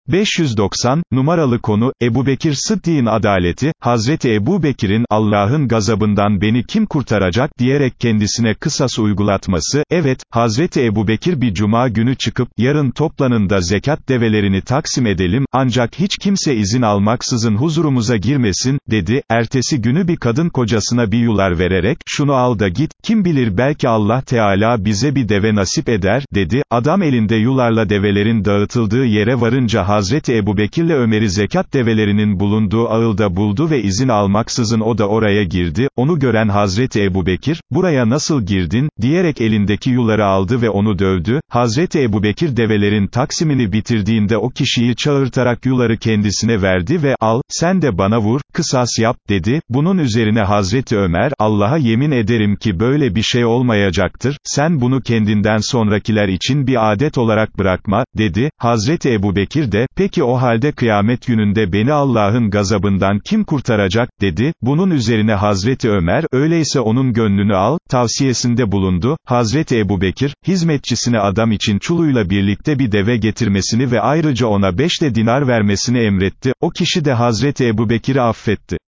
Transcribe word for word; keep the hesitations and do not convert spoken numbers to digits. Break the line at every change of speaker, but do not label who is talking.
beş yüz doksan, numaralı konu, Ebubekir Sıddık'ın adaleti. Hazreti Ebubekir'in, Allah'ın gazabından beni kim kurtaracak, diyerek kendisine kısas uygulatması. Evet, Hazreti Ebubekir bir cuma günü çıkıp, yarın toplanın da zekat develerini taksim edelim, ancak hiç kimse izin almaksızın huzurumuza girmesin, dedi. Ertesi günü bir kadın kocasına bir yular vererek, şunu al da git, kim bilir belki Allah Teala bize bir deve nasip eder, dedi. Adam elinde yularla develerin dağıtıldığı yere varınca Hazreti Ebubekir'le Ömer'i zekat develerinin bulunduğu ağılda buldu ve izin almaksızın o da oraya girdi. Onu gören Hazreti Ebubekir, buraya nasıl girdin, diyerek elindeki yuları aldı ve onu dövdü. Hazreti Ebubekir develerin taksimini bitirdiğinde o kişiyi çağırtarak yuları kendisine verdi ve, al, sen de bana vur, kısas yap, dedi. Bunun üzerine Hazreti Ömer, Allah'a yemin ederim ki böyle bir şey olmayacaktır, sen bunu kendinden sonrakiler için bir adet olarak bırakma, dedi. Hazreti Ebubekir de, peki o halde kıyamet gününde beni Allah'ın gazabından kim kurtaracak, dedi. Bunun üzerine Hazreti Ömer, öyleyse onun gönlünü al, tavsiyesinde bulundu. Hazreti Ebubekir, hizmetçisine adam için çuluyla birlikte bir deve getirmesini ve ayrıca ona beş de dinar vermesini emretti. O kişi de Hazreti Ebubekir'i affetti.